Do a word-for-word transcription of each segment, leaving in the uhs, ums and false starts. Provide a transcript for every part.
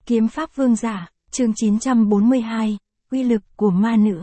Kiếm pháp vương giả, chương chín trăm bốn mươi hai, uy lực của ma nữ.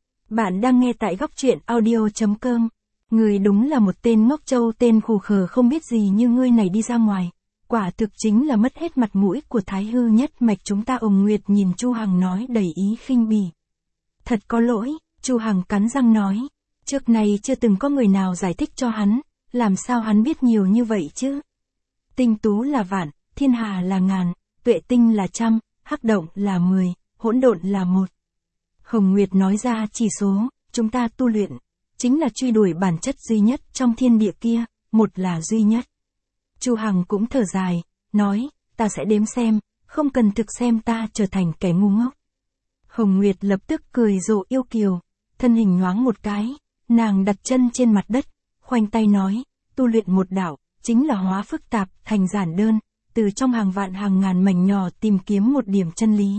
Bạn đang nghe tại góc truyện audio chấm com. Người đúng là một tên ngốc trâu, tên khù khờ không biết gì như ngươi này đi ra ngoài. Quả thực chính là mất hết mặt mũi của Thái Hư nhất mạch chúng ta. Ồng Nguyệt nhìn Chu Hằng nói đầy ý khinh bỉ. Thật có lỗi, Chu Hằng cắn răng nói. Trước này chưa từng có người nào giải thích cho hắn, làm sao hắn biết nhiều như vậy chứ? Tinh tú là vạn, thiên hà là ngàn, tuệ tinh là trăm, hắc động là mười, hỗn độn là một. Hồng Nguyệt nói ra chỉ số, chúng ta tu luyện, chính là truy đuổi bản chất duy nhất trong thiên địa kia, một là duy nhất. Chu Hằng cũng thở dài, nói, ta sẽ đếm xem, không cần thực xem ta trở thành kẻ ngu ngốc. Hồng Nguyệt lập tức cười rộ yêu kiều, thân hình nhoáng một cái, nàng đặt chân trên mặt đất, khoanh tay nói, tu luyện một đạo, chính là hóa phức tạp thành giản đơn, từ trong hàng vạn hàng ngàn mảnh nhỏ tìm kiếm một điểm chân lý.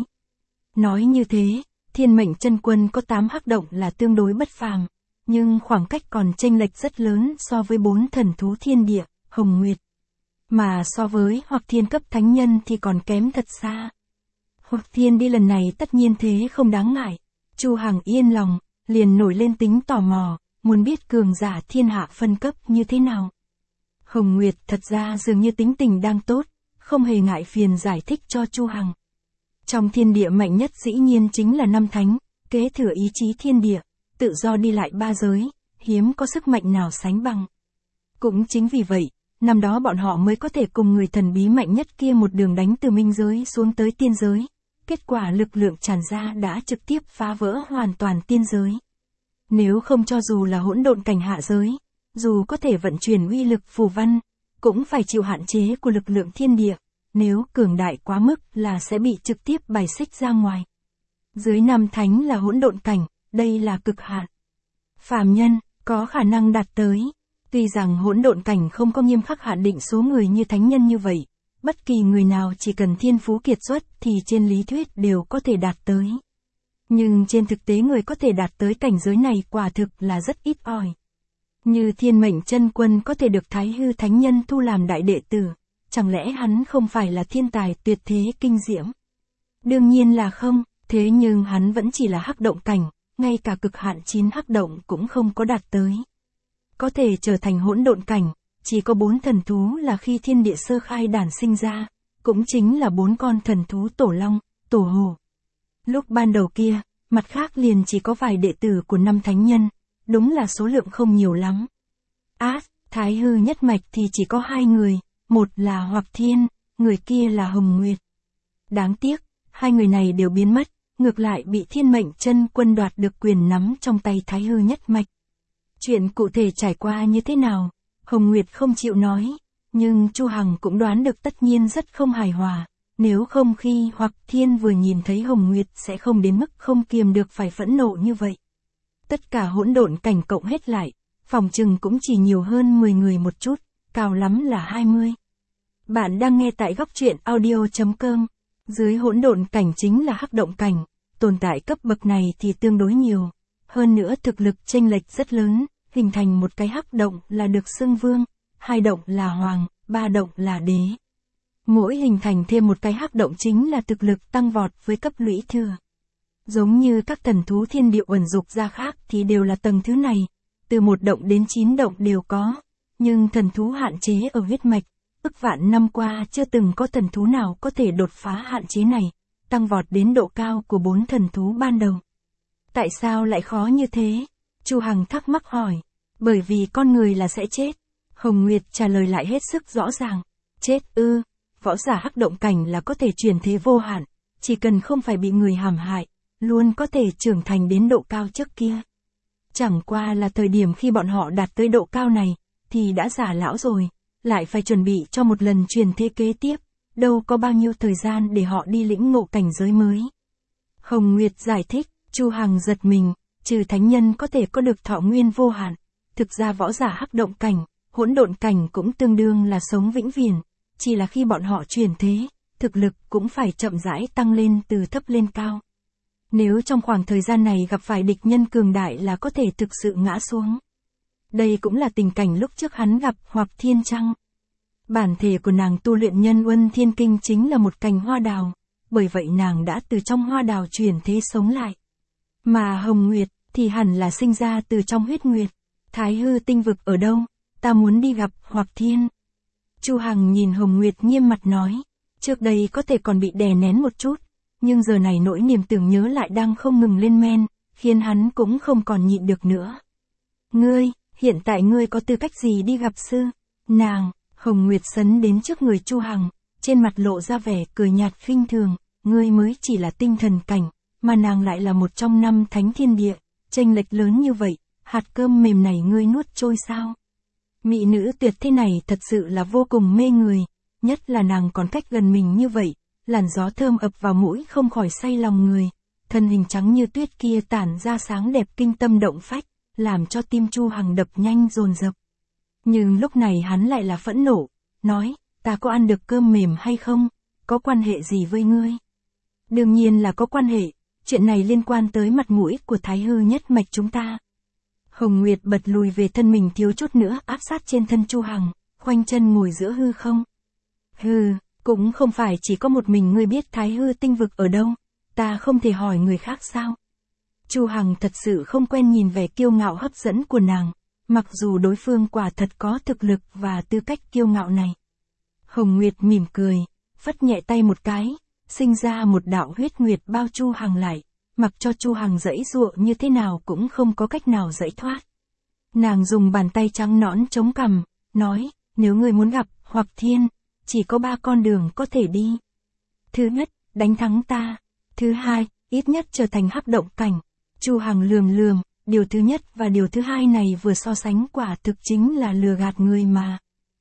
Nói như thế, Thiên Mệnh Chân Quân có tám hắc động là tương đối bất phàm, nhưng khoảng cách còn chênh lệch rất lớn so với bốn thần thú thiên địa, Hồng Nguyệt. Mà so với Hoặc Thiên cấp thánh nhân thì còn kém thật xa. Hoặc Thiên đi lần này tất nhiên thế không đáng ngại. Chu Hằng yên lòng, liền nổi lên tính tò mò, muốn biết cường giả thiên hạ phân cấp như thế nào. Hồng Nguyệt thật ra dường như tính tình đang tốt, không hề ngại phiền giải thích cho Chu Hằng. Trong thiên địa mạnh nhất dĩ nhiên chính là năm thánh, kế thừa ý chí thiên địa, tự do đi lại ba giới, hiếm có sức mạnh nào sánh bằng. Cũng chính vì vậy, năm đó bọn họ mới có thể cùng người thần bí mạnh nhất kia một đường đánh từ minh giới xuống tới tiên giới. Kết quả lực lượng tràn ra đã trực tiếp phá vỡ hoàn toàn tiên giới. Nếu không cho dù là hỗn độn cảnh hạ giới, dù có thể vận chuyển uy lực phù văn, cũng phải chịu hạn chế của lực lượng thiên địa, nếu cường đại quá mức là sẽ bị trực tiếp bài xích ra ngoài. Dưới năm thánh là hỗn độn cảnh, đây là cực hạn. Phàm nhân, có khả năng đạt tới. Tuy rằng hỗn độn cảnh không có nghiêm khắc hạn định số người như thánh nhân như vậy, bất kỳ người nào chỉ cần thiên phú kiệt xuất thì trên lý thuyết đều có thể đạt tới. Nhưng trên thực tế người có thể đạt tới cảnh giới này quả thực là rất ít ỏi. Như Thiên Mệnh Chân Quân có thể được Thái Hư thánh nhân thu làm đại đệ tử, chẳng lẽ hắn không phải là thiên tài tuyệt thế kinh diễm? Đương nhiên là không, thế nhưng hắn vẫn chỉ là hắc động cảnh, ngay cả cực hạn chín hắc động cũng không có đạt tới. Có thể trở thành hỗn độn cảnh, chỉ có bốn thần thú là khi thiên địa sơ khai đản sinh ra, cũng chính là bốn con thần thú tổ long, tổ hổ. Lúc ban đầu kia, mặt khác liền chỉ có vài đệ tử của năm thánh nhân, đúng là số lượng không nhiều lắm. Á, Thái Hư nhất mạch thì chỉ có hai người, một là Hoặc Thiên, người kia là Hồng Nguyệt. Đáng tiếc, hai người này đều biến mất, ngược lại bị Thiên Mệnh Chân Quân đoạt được quyền nắm trong tay Thái Hư nhất mạch. Chuyện cụ thể trải qua như thế nào, Hồng Nguyệt không chịu nói, nhưng Chu Hằng cũng đoán được tất nhiên rất không hài hòa, nếu không khi Hoặc Thiên vừa nhìn thấy Hồng Nguyệt sẽ không đến mức không kiềm được phải phẫn nộ như vậy. Tất cả hỗn độn cảnh cộng hết lại, phòng chừng cũng chỉ nhiều hơn mười người một chút, cao lắm là hai mươi. Bạn đang nghe tại góc truyện audio chấm com. Dưới hỗn độn cảnh chính là hắc động cảnh, tồn tại cấp bậc này thì tương đối nhiều. Hơn nữa thực lực chênh lệch rất lớn, hình thành một cái hắc động là được xưng vương, hai động là hoàng, ba động là đế. Mỗi hình thành thêm một cái hắc động chính là thực lực tăng vọt với cấp lũy thừa. Giống như các thần thú thiên địa uẩn dục ra khác thì đều là tầng thứ này, từ một động đến chín động đều có, nhưng thần thú hạn chế ở huyết mạch, ức vạn năm qua chưa từng có thần thú nào có thể đột phá hạn chế này, tăng vọt đến độ cao của bốn thần thú ban đầu. Tại sao lại khó như thế? Chu Hằng thắc mắc hỏi. Bởi vì con người là sẽ chết. Hồng Nguyệt trả lời lại hết sức rõ ràng. Chết ư, võ giả hắc động cảnh là có thể chuyển thế vô hạn, chỉ cần không phải bị người hãm hại, luôn có thể trưởng thành đến độ cao trước kia. Chẳng qua là thời điểm khi bọn họ đạt tới độ cao này, thì đã già lão rồi, lại phải chuẩn bị cho một lần truyền thế kế tiếp, đâu có bao nhiêu thời gian để họ đi lĩnh ngộ cảnh giới mới. Hồng Nguyệt giải thích. Chu Hằng giật mình, trừ thánh nhân có thể có được thọ nguyên vô hạn, thực ra võ giả hắc động cảnh, hỗn độn cảnh cũng tương đương là sống vĩnh viễn, chỉ là khi bọn họ chuyển thế, thực lực cũng phải chậm rãi tăng lên từ thấp lên cao. Nếu trong khoảng thời gian này gặp phải địch nhân cường đại là có thể thực sự ngã xuống. Đây cũng là tình cảnh lúc trước hắn gặp Hoặc Thiên chăng? Bản thể của nàng tu luyện Nhân Uân Thiên Kinh chính là một cành hoa đào, bởi vậy nàng đã từ trong hoa đào chuyển thế sống lại. Mà Hồng Nguyệt, thì hẳn là sinh ra từ trong huyết nguyệt. Thái hư tinh vực ở đâu? Ta muốn đi gặp Hoặc Thiên. Chu Hằng nhìn Hồng Nguyệt nghiêm mặt nói, trước đây có thể còn bị đè nén một chút, nhưng giờ này nỗi niềm tưởng nhớ lại đang không ngừng lên men, khiến hắn cũng không còn nhịn được nữa. Ngươi, hiện tại ngươi có tư cách gì đi gặp sư? Nàng, Hồng Nguyệt sấn đến trước người Chu Hằng, trên mặt lộ ra vẻ cười nhạt khinh thường, ngươi mới chỉ là tinh thần cảnh, mà nàng lại là một trong năm thánh thiên địa, chênh lệch lớn như vậy, hạt cơm mềm này ngươi nuốt trôi sao? Mỹ nữ tuyệt thế này thật sự là vô cùng mê người, nhất là nàng còn cách gần mình như vậy, làn gió thơm ập vào mũi không khỏi say lòng người, thân hình trắng như tuyết kia tản ra sáng đẹp kinh tâm động phách, làm cho tim Chu Hằng đập nhanh dồn dập. Nhưng lúc này hắn lại là phẫn nộ, nói, ta có ăn được cơm mềm hay không, có quan hệ gì với ngươi? Đương nhiên là có quan hệ, chuyện này liên quan tới mặt mũi của Thái hư nhất mạch chúng ta. Hồng Nguyệt bật lùi về thân mình thiếu chút nữa áp sát trên thân Chu Hằng, khoanh chân ngồi giữa hư không. Hừ, cũng không phải chỉ có một mình ngươi biết Thái hư tinh vực ở đâu, ta không thể hỏi người khác sao? Chu Hằng thật sự không quen nhìn vẻ kiêu ngạo hấp dẫn của nàng, mặc dù đối phương quả thật có thực lực và tư cách kiêu ngạo này. Hồng Nguyệt mỉm cười, phất nhẹ tay một cái, sinh ra một đạo huyết nguyệt bao Chu Hằng lại, mặc cho Chu Hằng giãy giụa như thế nào cũng không có cách nào giãy thoát. Nàng dùng bàn tay trắng nõn chống cằm, nói, nếu ngươi muốn gặp Hoặc Thiên, chỉ có ba con đường có thể đi. Thứ nhất, đánh thắng ta. Thứ hai, ít nhất trở thành hắc động cảnh. Chu Hằng lườm lườm, điều thứ nhất và điều thứ hai này vừa so sánh quả thực chính là lừa gạt người mà.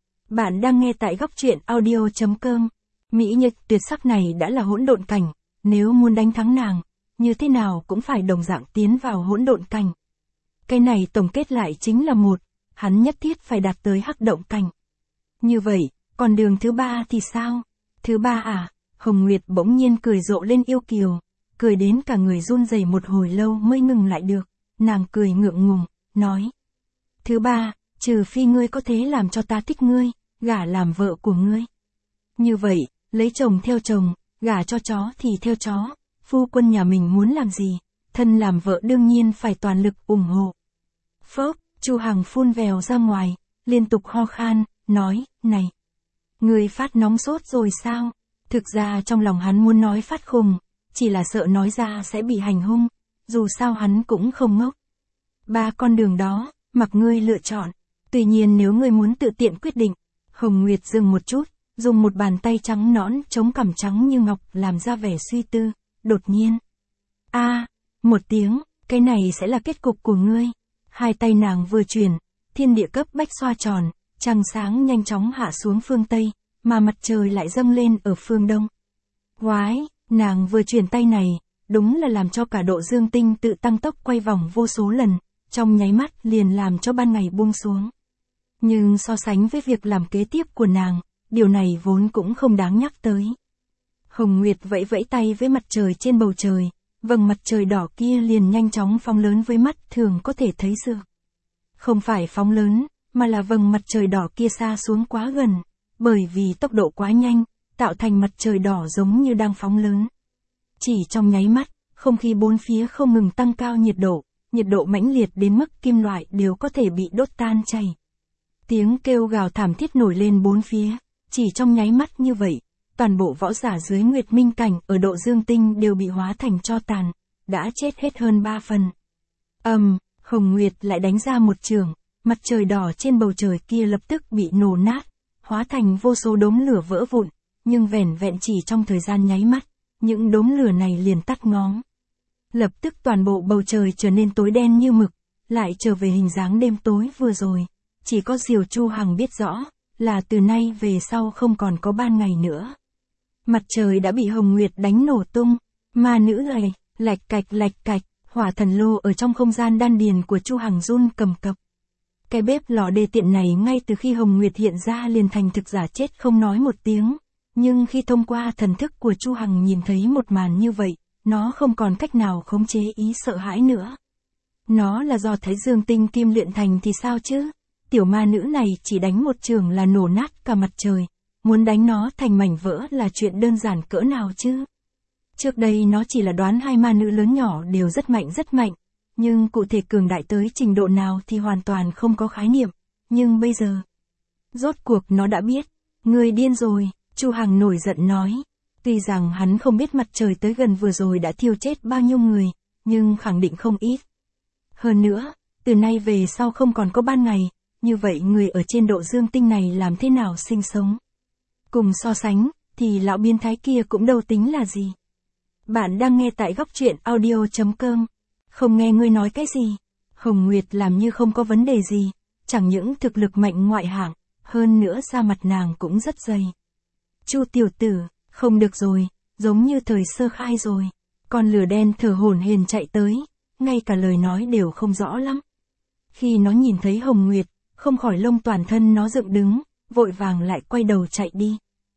Bạn đang nghe tại góc truyện audio chấm com. Mỹ nhân tuyệt sắc này đã là hỗn độn cảnh, nếu muốn đánh thắng nàng, như thế nào cũng phải đồng dạng tiến vào hỗn độn cảnh. Cái này tổng kết lại chính là một, hắn nhất thiết phải đạt tới hắc động cảnh. Như vậy, còn đường thứ ba thì sao? Thứ ba à? Hồng Nguyệt bỗng nhiên cười rộ lên yêu kiều, cười đến cả người run rẩy một hồi lâu mới ngừng lại được, nàng cười ngượng ngùng, nói. Thứ ba, trừ phi ngươi có thế làm cho ta thích ngươi, gả làm vợ của ngươi. Như vậy, lấy chồng theo chồng, gả cho chó thì theo chó, phu quân nhà mình muốn làm gì, thân làm vợ đương nhiên phải toàn lực ủng hộ. Phốc, Chu Hằng phun vèo ra ngoài, liên tục ho khan, nói, này, ngươi phát nóng sốt rồi sao? Thực ra trong lòng hắn muốn nói phát khùng, chỉ là sợ nói ra sẽ bị hành hung, dù sao hắn cũng không ngốc. Ba con đường đó, mặc ngươi lựa chọn, tuy nhiên nếu ngươi muốn tự tiện quyết định. Hồng Nguyệt dừng một chút, dùng một bàn tay trắng nõn chống cằm trắng như ngọc làm ra vẻ suy tư, đột nhiên. A, à, một tiếng, cái này sẽ là kết cục của ngươi. Hai tay nàng vừa chuyển, thiên địa cấp bách xoa tròn, trăng sáng nhanh chóng hạ xuống phương Tây, mà mặt trời lại dâng lên ở phương Đông. Quái, nàng vừa chuyển tay này, đúng là làm cho cả độ dương tinh tự tăng tốc quay vòng vô số lần, trong nháy mắt liền làm cho ban ngày buông xuống. Nhưng so sánh với việc làm kế tiếp của nàng, điều này vốn cũng không đáng nhắc tới. Hồng Nguyệt vẫy vẫy tay với mặt trời trên bầu trời, vầng mặt trời đỏ kia liền nhanh chóng phóng lớn với mắt thường có thể thấy được. Không phải phóng lớn, mà là vầng mặt trời đỏ kia xa xuống quá gần, bởi vì tốc độ quá nhanh, tạo thành mặt trời đỏ giống như đang phóng lớn. Chỉ trong nháy mắt, không khí bốn phía không ngừng tăng cao nhiệt độ, nhiệt độ mãnh liệt đến mức kim loại đều có thể bị đốt tan chảy. Tiếng kêu gào thảm thiết nổi lên bốn phía, chỉ trong nháy mắt như vậy, toàn bộ võ giả dưới Nguyệt Minh cảnh ở độ dương tinh đều bị hóa thành tro tàn, đã chết hết hơn ba phần. Ầm, um, Hồng Nguyệt lại đánh ra một trường, mặt trời đỏ trên bầu trời kia lập tức bị nổ nát, hóa thành vô số đốm lửa vỡ vụn, nhưng vẻn vẹn chỉ trong thời gian nháy mắt, những đốm lửa này liền tắt ngóm. Lập tức toàn bộ bầu trời trở nên tối đen như mực, lại trở về hình dáng đêm tối vừa rồi. Chỉ có Diều Chu Hằng biết rõ, là từ nay về sau không còn có ban ngày nữa. Mặt trời đã bị Hồng Nguyệt đánh nổ tung, ma nữ gầy, lạch cạch lạch cạch, hỏa thần lô ở trong không gian đan điền của Chu Hằng run cầm cập. Cái bếp lò đê tiện này ngay từ khi Hồng Nguyệt hiện ra liền thành thực giả chết không nói một tiếng, nhưng khi thông qua thần thức của Chu Hằng nhìn thấy một màn như vậy, nó không còn cách nào khống chế ý sợ hãi nữa. Nó là do Thái Dương tinh kim luyện thành thì sao chứ? Tiểu ma nữ này chỉ đánh một trường là nổ nát cả mặt trời, muốn đánh nó thành mảnh vỡ là chuyện đơn giản cỡ nào chứ? Trước đây nó chỉ là đoán hai ma nữ lớn nhỏ đều rất mạnh rất mạnh, nhưng cụ thể cường đại tới trình độ nào thì hoàn toàn không có khái niệm, nhưng bây giờ, rốt cuộc nó đã biết. Người điên rồi, Chu Hằng nổi giận nói. Tuy rằng hắn không biết mặt trời tới gần vừa rồi đã thiêu chết bao nhiêu người, nhưng khẳng định không ít. Hơn nữa, từ nay về sau không còn có ban ngày, như vậy người ở trên độ dương tinh này làm thế nào sinh sống? Cùng so sánh, thì lão biến thái kia cũng đâu tính là gì. Bạn đang nghe tại góc truyện audio chấm com. Không nghe ngươi nói cái gì? Hồng Nguyệt làm như không có vấn đề gì, chẳng những thực lực mạnh ngoại hạng, hơn nữa da mặt nàng cũng rất dày. Chu tiểu tử, không được rồi, giống như thời sơ khai rồi. Con lửa đen thở hổn hển chạy tới, ngay cả lời nói đều không rõ lắm. Khi nó nhìn thấy Hồng Nguyệt, không khỏi lông toàn thân nó dựng đứng, vội vàng lại quay đầu chạy đi.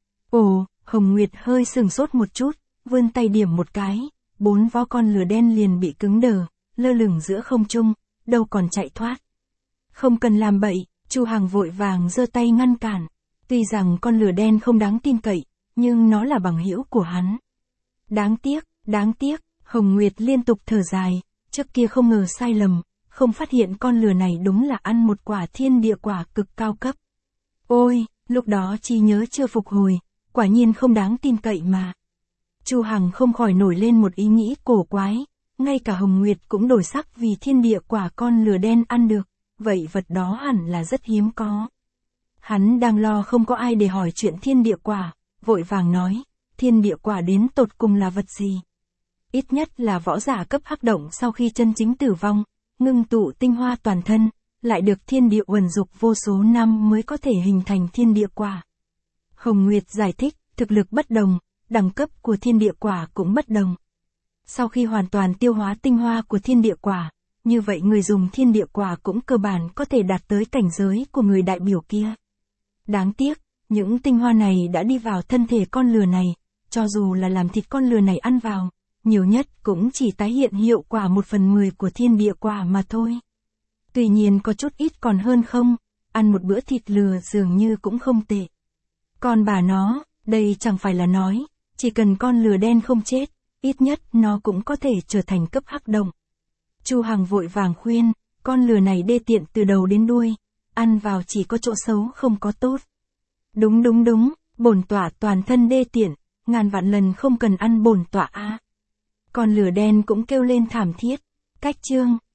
Ồ, Hồng Nguyệt hơi sừng sốt một chút, vươn tay điểm một cái, bốn vó con lửa đen liền bị cứng đờ, lơ lửng giữa không trung, đâu còn chạy thoát. Không cần làm bậy, Chu Hằng vội vàng giơ tay ngăn cản. Tuy rằng con lửa đen không đáng tin cậy, nhưng nó là bằng hữu của hắn. Đáng tiếc, đáng tiếc, Hồng Nguyệt liên tục thở dài, trước kia không ngờ sai lầm, không phát hiện con lửa này đúng là ăn một quả thiên địa quả cực cao cấp. Ôi, lúc đó trí nhớ chưa phục hồi, quả nhiên không đáng tin cậy mà. Chu Hằng không khỏi nổi lên một ý nghĩ cổ quái, ngay cả Hồng Nguyệt cũng đổi sắc vì thiên địa quả con lửa đen ăn được, vậy vật đó hẳn là rất hiếm có. Hắn đang lo không có ai để hỏi chuyện thiên địa quả, vội vàng nói, thiên địa quả đến tột cùng là vật gì? Ít nhất là võ giả cấp hắc động sau khi chân chính tử vong, ngưng tụ tinh hoa toàn thân, lại được thiên địa uẩn dục vô số năm mới có thể hình thành thiên địa quả. Hồng Nguyệt giải thích, thực lực bất đồng, đẳng cấp của thiên địa quả cũng bất đồng. Sau khi hoàn toàn tiêu hóa tinh hoa của thiên địa quả, như vậy người dùng thiên địa quả cũng cơ bản có thể đạt tới cảnh giới của người đại biểu kia. Đáng tiếc, những tinh hoa này đã đi vào thân thể con lừa này, cho dù là làm thịt con lừa này ăn vào, nhiều nhất cũng chỉ tái hiện hiệu quả một phần mười của thiên địa quả mà thôi. Tuy nhiên có chút ít còn hơn không, ăn một bữa thịt lừa dường như cũng không tệ. Còn bà nó, đây chẳng phải là nói, chỉ cần con lừa đen không chết, ít nhất nó cũng có thể trở thành cấp hắc động. Chu Hằng vội vàng khuyên, con lừa này đê tiện từ đầu đến đuôi, ăn vào chỉ có chỗ xấu không có tốt. Đúng đúng đúng, bổn tọa toàn thân đê tiện, ngàn vạn lần không cần ăn bổn tọa a. Con lừa đen cũng kêu lên thảm thiết. Cách chương